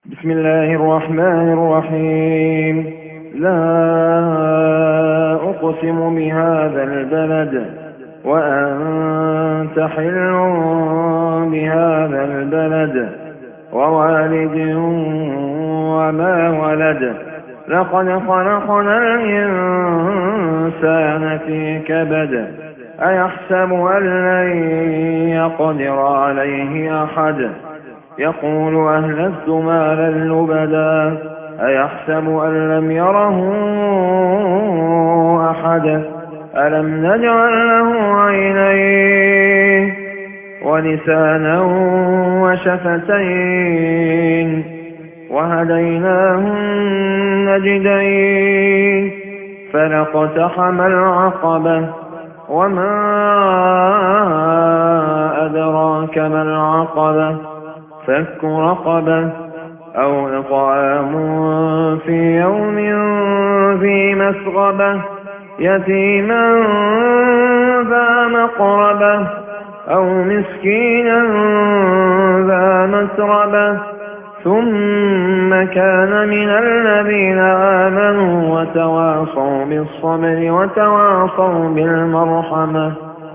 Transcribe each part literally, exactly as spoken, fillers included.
بسم الله الرحمن الرحيم. لا أقسم بهذا البلد وأنت حل بهذا البلد ووالد وما ولد. لقد خلقنا الإنسان في كبد. أيحسب أن لن يقدر عليه أحد. يقول أهلكت مالا لبدا. أيحسب أن لم يره أحد. ألم نجعل له عينين ولسانا وشفتين وهديناه النجدين فلاقتحم العقبة وما أدراك ما العقبة فك رقبة أو إطعام في يوم ذي مسغبة يتيما ذا مقربة أو مسكينا ذا مسربة ثم كان من الذين آمنوا وتواصوا بالصبر وتواصوا بالمرحمة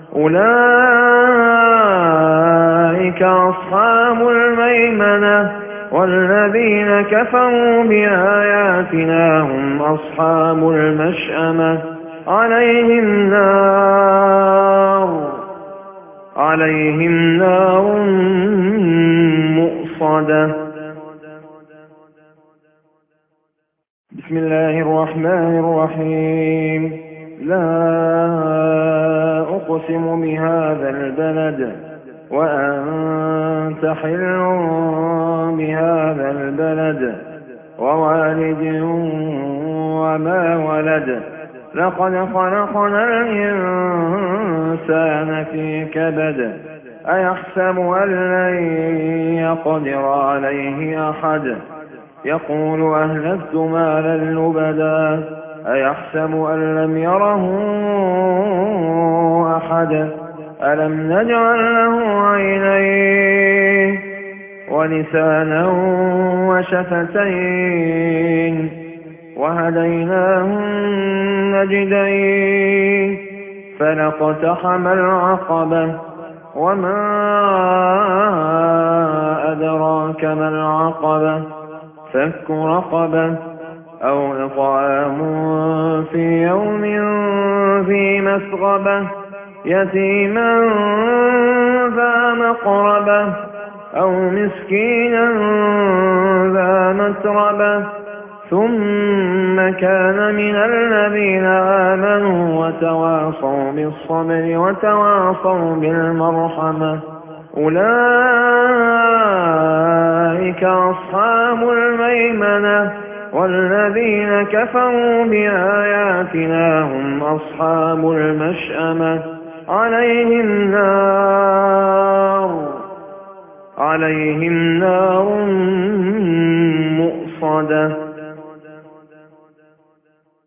أولئك أصحاب الميمنة والذين كفروا بآياتنا هم أصحاب المشأمة عليهم نار عليهم نار مؤصدة. بسم الله الرحمن الرحيم. لا أقسم بهذا البلد وأنت حل بهذا البلد ووالد وما ولد. لقد خلقنا الإنسان في كبد. أيحسب أن لن يقدر عليه أحد. يقول أهلكت مالا لبدا. أيحسب أن لم يره أحد. ألم نجعل له عينين ولسانا وشفتين وهديناه النجدين فلاقتحم العقبة وما أدراك ما العقبة فك رقبة أو إطعام في يوم ذي مسغبة يتيما ذا مقربة أو مسكينا ذا مسربة ثم كان من الذين آمنوا وتواصوا بالصبر وتواصوا بالمرحمة أولئك أصحاب الميمنة والذين كفروا بآياتنا هم أصحاب المشأمة عليهم نار عليهم نار